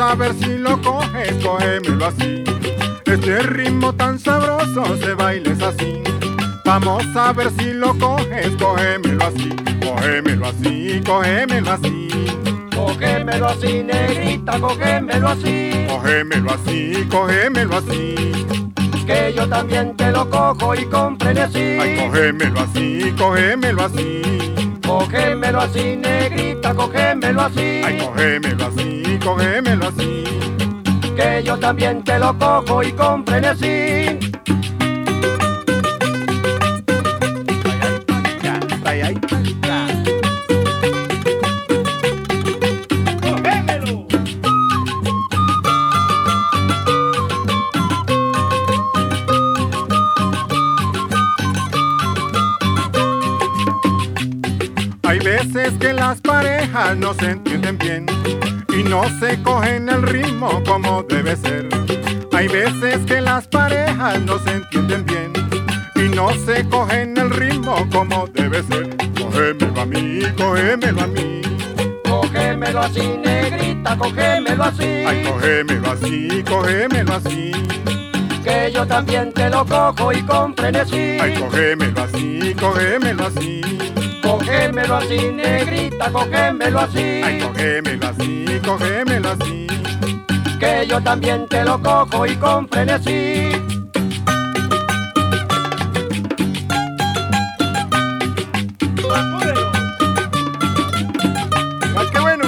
a ver si lo coges, cógemelo así. Este ritmo tan sabroso se baila es así. Vamos a ver si lo coges, cógemelo así. Cógemelo así, cógemelo así. Cógemelo así, negrita, cógemelo así. Cógemelo así, cógemelo así. Que yo también te lo cojo y con frenesí. Ay, cógemelo así, cógemelo así. Cógemelo así, negrita, cógemelo así. Ay, cógemelo así, cógemelo así. Que yo también te lo cojo y con frenesí. Ay, ay, ¡Cógemelo! Hay veces que las parejas no se entienden bien y no se cogen el ritmo como debe ser. Hay veces que las parejas no se entienden bien y no se cogen el ritmo como debe ser. Cógemelo a mí, cógemelo a mí. Cógemelo así, negrita, cógemelo así. Ay, cógemelo así, cógemelo así. Que yo también te lo cojo y con frenesí. Ay, cógemelo así, cógemelo así. Cógemelo así, negrita, cógemelo así. Ay, cógemelo así, cógemelo así. Que yo también te lo cojo y con frenesí. ¡Ay, qué bueno!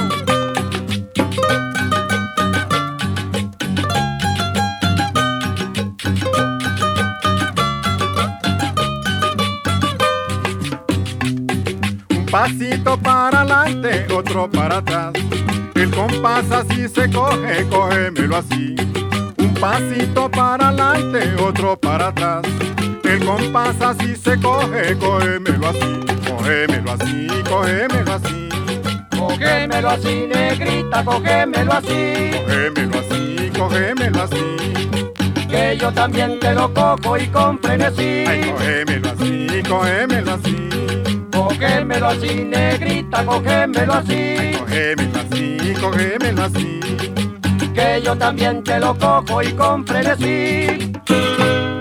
Un pasito para adelante, otro para atrás. El compás así se coge, cógemelo así. Un pasito para adelante, otro para atrás. El compás así se coge, cógemelo así. Cógemelo así, cógemelo así. Cógemelo así, negrita, cógemelo así. Cógemelo así, cógemelo así. Que yo también te lo cojo y con frenesí. Ay, cógemelo así, cógemelo así. Cógemelo así, negrita, cógemelo así. Ay, cógemelo así, cógemelo así. Que yo también te lo cojo y con frenesí.